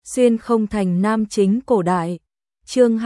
Xuyên không thành nam chính cổ đại. Chương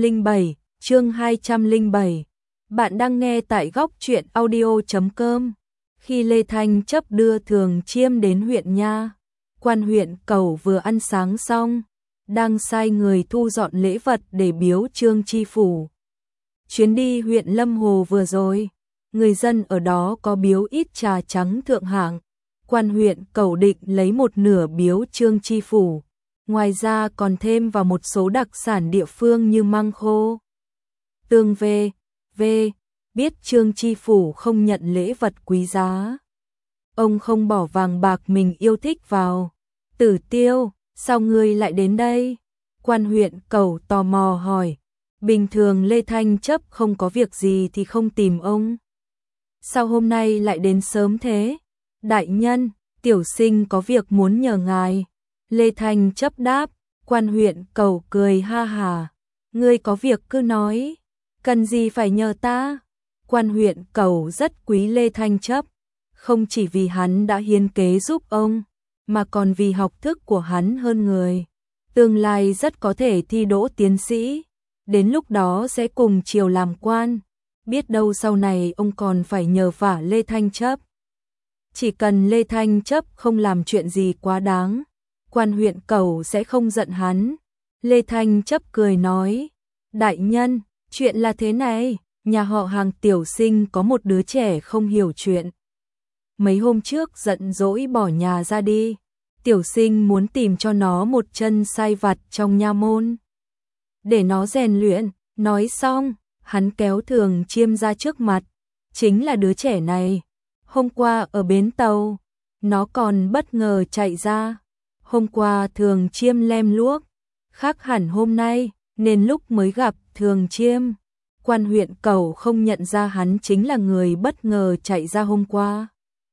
207. Bạn đang nghe tại góc truyện audio.com. Khi Lê Thanh Chấp đưa Thường Chiêm đến huyện Nha, quan huyện Cầu vừa ăn sáng xong, đang sai người thu dọn lễ vật để biếu Trương Chi phủ. Chuyến đi huyện Lâm Hồ vừa rồi, người dân ở đó có biếu ít trà trắng thượng hạng. Quan huyện Cầu định lấy một nửa biếu Trương Chi phủ. Ngoài ra còn thêm vào một số đặc sản địa phương như măng khô, tương biết Trương Chi phủ không nhận lễ vật quý giá. Ông không bỏ vàng bạc mình yêu thích vào. Tử Tiêu, sao ngươi lại đến đây? Quan huyện Cầu tò mò hỏi. Bình thường Lê Thanh Chấp không có việc gì thì không tìm ông. Sao hôm nay lại đến sớm thế? Đại nhân, tiểu sinh có việc muốn nhờ ngài. Lê Thanh Chấp đáp. Quan huyện Cầu cười ha hà. Ngươi có việc cứ nói, cần gì phải nhờ ta? Quan huyện Cầu rất quý Lê Thanh Chấp, không chỉ vì hắn đã hiến kế giúp ông, mà còn vì học thức của hắn hơn người. Tương lai rất có thể thi đỗ tiến sĩ, đến lúc đó sẽ cùng triều làm quan. Biết đâu sau này ông còn phải nhờ vả Lê Thanh Chấp. Chỉ cần Lê Thanh Chấp không làm chuyện gì quá đáng, quan huyện Cầu sẽ không giận hắn. Lê Thanh Chấp cười nói, đại nhân, chuyện là thế này, nhà họ Hàng tiểu sinh có một đứa trẻ không hiểu chuyện. Mấy hôm trước giận dỗi bỏ nhà ra đi, tiểu sinh muốn tìm cho nó một chân sai vặt trong nha môn, để nó rèn luyện. Nói xong, hắn kéo Thường Chiêm ra trước mặt, chính là đứa trẻ này. Hôm qua ở bến tàu, nó còn bất ngờ chạy ra. Hôm qua Thường Chiêm lem luốc, khác hẳn hôm nay, nên lúc mới gặp Thường Chiêm, quan huyện Cầu không nhận ra hắn chính là người bất ngờ chạy ra hôm qua.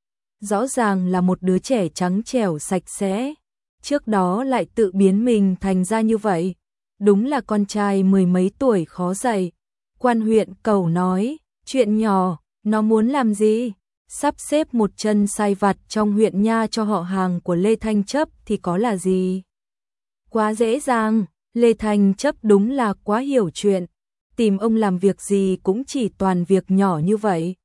Rõ ràng là một đứa trẻ trắng trẻo sạch sẽ, trước đó lại tự biến mình thành ra như vậy. Đúng là con trai mười mấy tuổi khó dạy. Quan huyện Cầu nói, chuyện nhỏ, nó muốn làm gì? Sắp xếp một chân sai vặt trong huyện Nha cho họ Hàng của Lê Thanh Chấp thì có là gì? Quá dễ dàng, Lê Thanh Chấp đúng là quá hiểu chuyện, tìm ông làm việc gì cũng chỉ toàn việc nhỏ như vậy.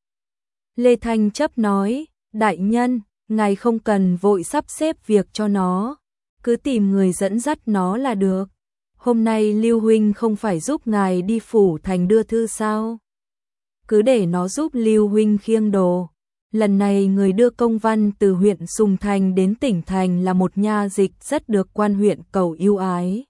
Lê Thanh Chấp nói, đại nhân, ngài không cần vội sắp xếp việc cho nó, cứ tìm người dẫn dắt nó là được. Hôm nay Lưu huynh không phải giúp ngài đi phủ thành đưa thư sao? Cứ để nó giúp Lưu huynh khiêng đồ. Lần này người đưa công văn từ huyện Sùng Thành đến tỉnh thành là một nha dịch rất được quan huyện Cầu yêu ái.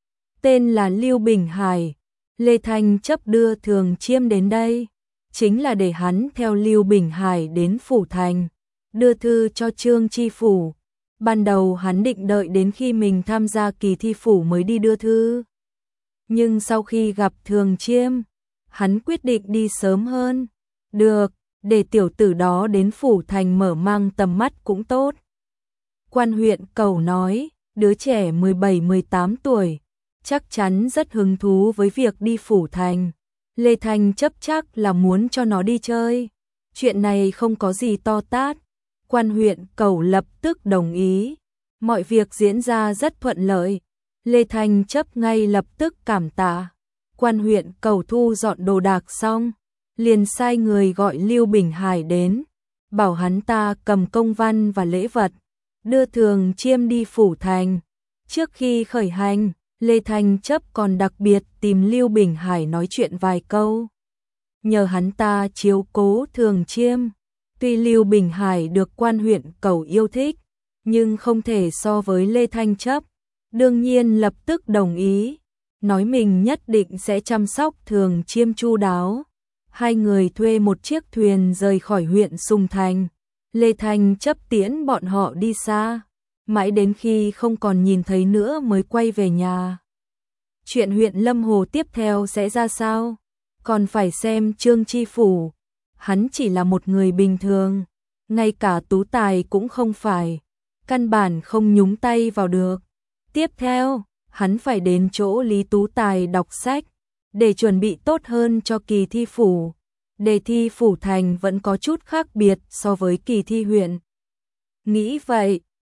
Tên là Lưu Bình Hải. Lê Thanh Chấp đưa Thường Chiêm đến đây, chính là để hắn theo Lưu Bình Hải đến phủ thành, đưa thư cho Trương Chi phủ. Ban đầu hắn định đợi đến khi mình tham gia kỳ thi phủ mới đi đưa thư. Nhưng sau khi gặp Thường Chiêm, hắn quyết định đi sớm hơn. Được, để tiểu tử đó đến phủ thành mở mang tầm mắt cũng tốt. Quan huyện Cầu nói, đứa trẻ 17-18 tuổi, chắc chắn rất hứng thú với việc đi phủ thành. Lê Thanh Chấp chắc là muốn cho nó đi chơi. Chuyện này không có gì to tát. Quan huyện Cầu lập tức đồng ý. Mọi việc diễn ra rất thuận lợi. Lê Thanh Chấp ngay lập tức cảm tạ. Quan huyện Cầu thu dọn đồ đạc xong, liền sai người gọi Lưu Bình Hải đến, bảo hắn ta cầm công văn và lễ vật, đưa Thường Chiêm đi phủ thành. Trước khi khởi hành, Lê Thanh Chấp còn đặc biệt tìm Lưu Bình Hải nói chuyện vài câu, nhờ hắn ta chiếu cố Thường Chiêm. Tuy Lưu Bình Hải được quan huyện Cầu yêu thích, nhưng không thể so với Lê Thanh Chấp. Đương nhiên lập tức đồng ý, nói mình nhất định sẽ chăm sóc Thường Chiêm chu đáo. Hai người thuê một chiếc thuyền rời khỏi huyện Sùng Thành. Lê Thanh Chấp tiễn bọn họ đi xa, mãi đến khi không còn nhìn thấy nữa mới quay về nhà. Chuyện huyện Lâm Hồ tiếp theo sẽ ra sao? Còn phải xem Trương Chi phủ. Hắn chỉ là một người bình thường, ngay cả tú tài cũng không phải, căn bản không nhúng tay vào được. Tiếp theo, hắn phải đến chỗ Lý Tú Tài đọc sách, để chuẩn bị tốt hơn cho kỳ thi phủ. Đề thi phủ thành vẫn có chút khác biệt so với kỳ thi huyện. Nghĩ vậy,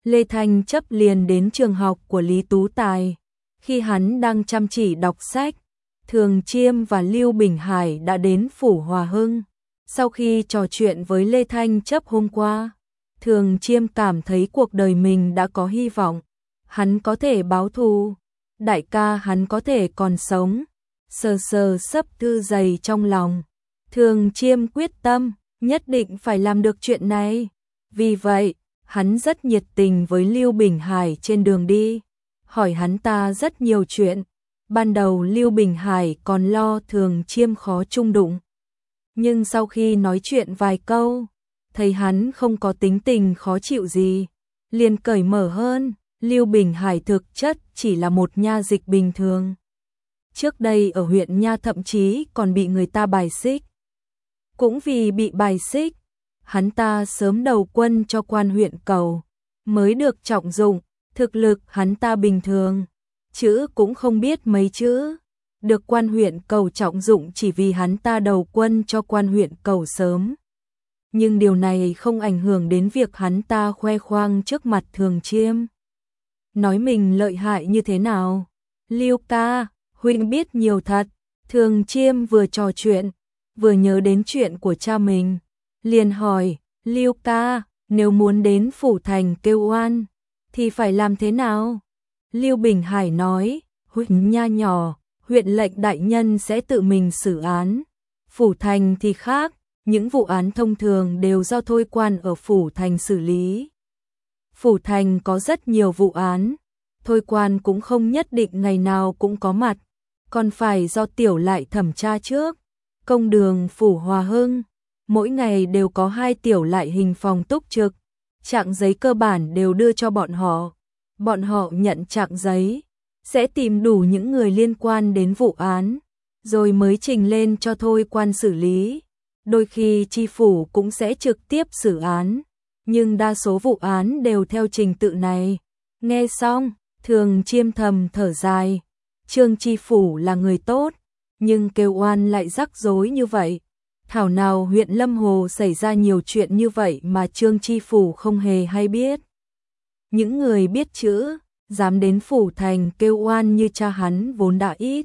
Lê Thanh Chấp liền đến trường học của Lý Tú Tài. Khi hắn đang chăm chỉ đọc sách, Thường Chiêm và Lưu Bình Hải đã đến phủ Hòa Hưng. Sau khi trò chuyện với Lê Thanh Chấp hôm qua, Thường Chiêm cảm thấy cuộc đời mình đã có hy vọng. Hắn có thể báo thù, đại ca hắn có thể còn sống. Sờ sờ sấp thư dày trong lòng, Thường Chiêm quyết tâm, nhất định phải làm được chuyện này. Vì vậy, hắn rất nhiệt tình với Lưu Bình Hải trên đường đi, hỏi hắn ta rất nhiều chuyện. Ban đầu Lưu Bình Hải còn lo Thường Chiêm khó chung đụng. Nhưng sau khi nói chuyện vài câu, thấy hắn không có tính tình khó chịu gì, liền cởi mở hơn. Lưu Bình Hải thực chất chỉ là một nha dịch bình thường. Trước đây ở huyện Nha thậm chí còn bị người ta bài xích. Cũng vì bị bài xích, hắn ta sớm đầu quân cho quan huyện Cầu, mới được trọng dụng. Thực lực hắn ta bình thường, chữ cũng không biết mấy chữ, được quan huyện Cầu trọng dụng chỉ vì hắn ta đầu quân cho quan huyện Cầu sớm. Nhưng điều này không ảnh hưởng đến việc hắn ta khoe khoang trước mặt Thường Chiêm, nói mình lợi hại như thế nào. Lưu ca, huynh biết nhiều thật. Thường Chiêm vừa trò chuyện, vừa nhớ đến chuyện của cha mình, liền hỏi, Lưu ca, nếu muốn đến phủ thành kêu oan, thì phải làm thế nào? Lưu Bình Hải nói, huynh nha nhỏ, huyện lệnh đại nhân sẽ tự mình xử án. Phủ thành thì khác, những vụ án thông thường đều do thôi quan ở phủ thành xử lý. Phủ thành có rất nhiều vụ án, thôi quan cũng không nhất định ngày nào cũng có mặt, còn phải do tiểu lại thẩm tra trước. Công đường phủ Hòa Hưng, mỗi ngày đều có 2 tiểu lại hình phòng túc trực, trạng giấy cơ bản đều đưa cho bọn họ. Bọn họ nhận trạng giấy, sẽ tìm đủ những người liên quan đến vụ án, rồi mới trình lên cho thôi quan xử lý. Đôi khi tri phủ cũng sẽ trực tiếp xử án, nhưng đa số vụ án đều theo trình tự này. Nghe xong, Thường Chiêm thầm thở dài, Trương tri phủ là người tốt, nhưng kêu oan lại rắc rối như vậy. Thảo nào huyện Lâm Hồ xảy ra nhiều chuyện như vậy mà Trương tri phủ không hề hay biết. Những người biết chữ, dám đến phủ thành kêu oan như cha hắn vốn đã ít.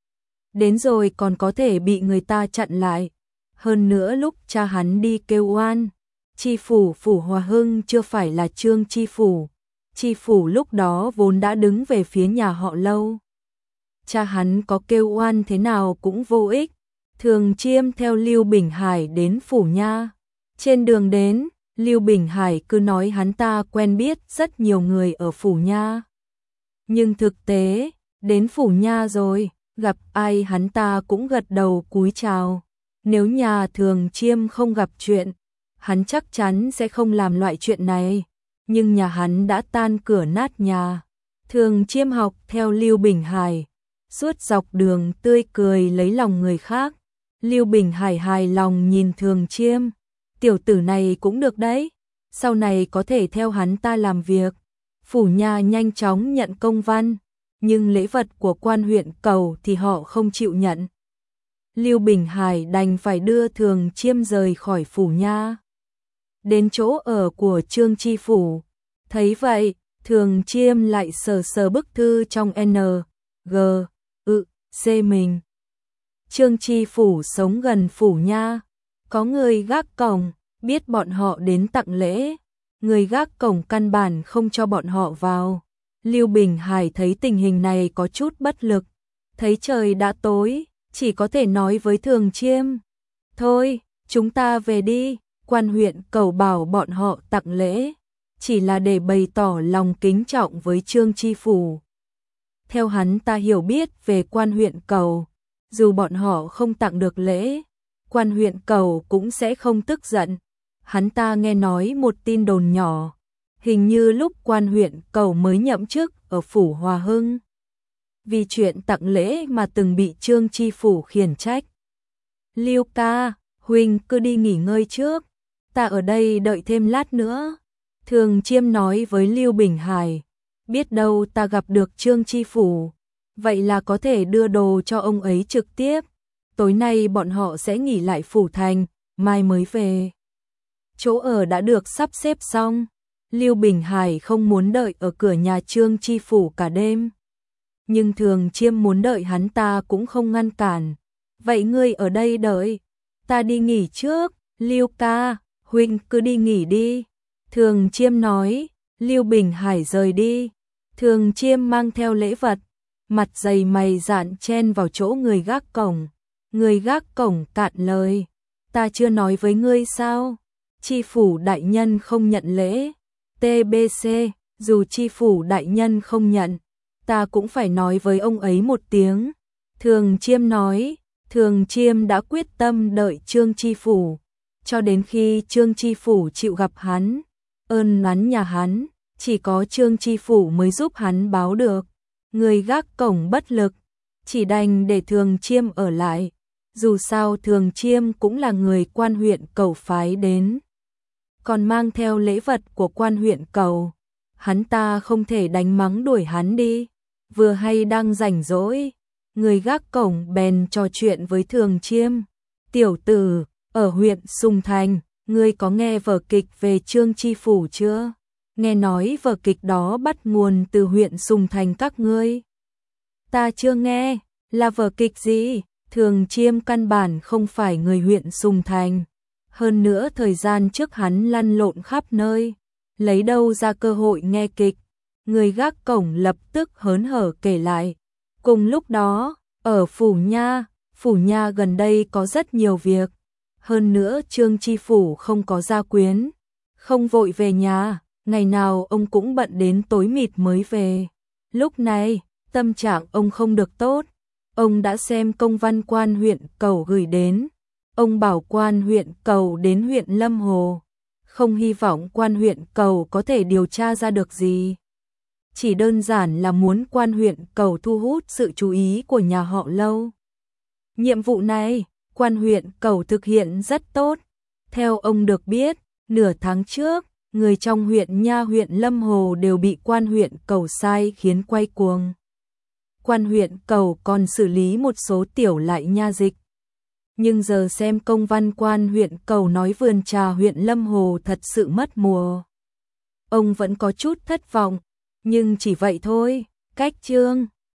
Đến rồi còn có thể bị người ta chặn lại. Hơn nữa lúc cha hắn đi kêu oan, tri phủ phủ Hòa Hưng chưa phải là Trương tri phủ. Tri phủ lúc đó vốn đã đứng về phía nhà họ Lâu. Cha hắn có kêu oan thế nào cũng vô ích. Thường Chiêm theo Lưu Bình Hải đến phủ Nha. Trên đường đến, Lưu Bình Hải cứ nói hắn ta quen biết rất nhiều người ở phủ Nha. Nhưng thực tế, đến phủ Nha rồi, gặp ai hắn ta cũng gật đầu cúi chào. Nếu nhà Thường Chiêm không gặp chuyện, hắn chắc chắn sẽ không làm loại chuyện này. Nhưng nhà hắn đã tan cửa nát nhà. Thường Chiêm học theo Lưu Bình Hải, suốt dọc đường tươi cười lấy lòng người khác. Lưu Bình Hải hài lòng nhìn Thường Chiêm, tiểu tử này cũng được đấy, sau này có thể theo hắn ta làm việc. Phủ Nha nhanh chóng nhận công văn, nhưng lễ vật của quan huyện Cầu thì họ không chịu nhận. Lưu Bình Hải đành phải đưa Thường Chiêm rời khỏi phủ Nha, đến chỗ ở của Trương tri phủ. Thấy vậy, Thường Chiêm lại sờ sờ bức thư trong N.G. C mình. Trương tri phủ sống gần phủ Nha, có người gác cổng, biết bọn họ đến tặng lễ, người gác cổng căn bản không cho bọn họ vào. Lưu Bình Hải thấy tình hình này có chút bất lực, thấy trời đã tối, chỉ có thể nói với Thường Chiêm, thôi, chúng ta về đi. Quan huyện Cầu bảo bọn họ tặng lễ, chỉ là để bày tỏ lòng kính trọng với Trương tri phủ. Theo hắn ta hiểu biết về quan huyện Cầu, dù bọn họ không tặng được lễ, quan huyện Cầu cũng sẽ không tức giận. Hắn ta nghe nói một tin đồn nhỏ, hình như lúc quan huyện Cầu mới nhậm chức ở phủ Hòa Hưng, vì chuyện tặng lễ mà từng bị Trương tri phủ khiển trách. Lưu ca, huynh cứ đi nghỉ ngơi trước, ta ở đây đợi thêm lát nữa. Thường Chiêm nói với Lưu Bình Hải, biết đâu ta gặp được Trương tri phủ, vậy là có thể đưa đồ cho ông ấy trực tiếp. Tối nay bọn họ sẽ nghỉ lại phủ thành, mai mới về. Chỗ ở đã được sắp xếp xong. Lưu Bình Hải không muốn đợi ở cửa nhà Trương Chi Phủ cả đêm. Nhưng Thường Chiêm muốn đợi hắn ta cũng không ngăn cản. Vậy ngươi ở đây đợi, ta đi nghỉ trước. Lưu ca, huynh cứ đi nghỉ đi. Thường Chiêm nói. Lưu Bình Hải rời đi. Thường Chiêm mang theo lễ vật, mặt dày mày dạn chen vào chỗ người gác cổng. Người gác cổng cạn lời. Ta chưa nói với ngươi sao? Chi phủ đại nhân không nhận lễ. TBC, dù chi phủ đại nhân không nhận, ta cũng phải nói với ông ấy một tiếng. Thường Chiêm nói. Thường Chiêm đã quyết tâm đợi Trương Chi Phủ, cho đến khi Trương Chi Phủ chịu gặp hắn. Ơn oán nhà hắn, chỉ có Trương Chi Phủ mới giúp hắn báo được. Người gác cổng bất lực, chỉ đành để Thường Chiêm ở lại. Dù sao Thường Chiêm cũng là người quan huyện Cầu phái đến, còn mang theo lễ vật của quan huyện Cầu. Hắn ta không thể đánh mắng đuổi hắn đi. Vừa hay đang rảnh rỗi, người gác cổng bèn trò chuyện với Thường Chiêm. Tiểu tử, ở huyện Sùng Thành, ngươi có nghe vở kịch về Trương Chi Phủ chưa? Nghe nói vở kịch đó bắt nguồn từ huyện Sùng Thành các ngươi. Ta chưa nghe, là vở kịch gì? Thường Chiêm căn bản không phải người huyện Sùng Thành. Hơn nữa thời gian trước hắn lăn lộn khắp nơi, lấy đâu ra cơ hội nghe kịch. Người gác cổng lập tức hớn hở kể lại. Cùng lúc đó, ở Phủ Nha gần đây có rất nhiều việc. Hơn nữa Trương Chi Phủ không có gia quyến, không vội về nhà, ngày nào ông cũng bận đến tối mịt mới về. Lúc này, tâm trạng ông không được tốt. Ông đã xem công văn quan huyện Cầu gửi đến. Ông bảo quan huyện Cầu đến huyện Lâm Hồ. Không hy vọng quan huyện Cầu có thể điều tra ra được gì. Chỉ đơn giản là muốn quan huyện Cầu thu hút sự chú ý của nhà họ Lâu. Nhiệm vụ này, quan huyện Cầu thực hiện rất tốt. Theo ông được biết, nửa tháng trước, người trong huyện Nha huyện Lâm Hồ đều bị quan huyện Cầu sai khiến quay cuồng. Quan huyện Cầu còn xử lý một số tiểu lại nha dịch. Nhưng giờ xem công văn quan huyện Cầu nói vườn trà huyện Lâm Hồ thật sự mất mùa. Ông vẫn có chút thất vọng, nhưng chỉ vậy thôi. Cách Trương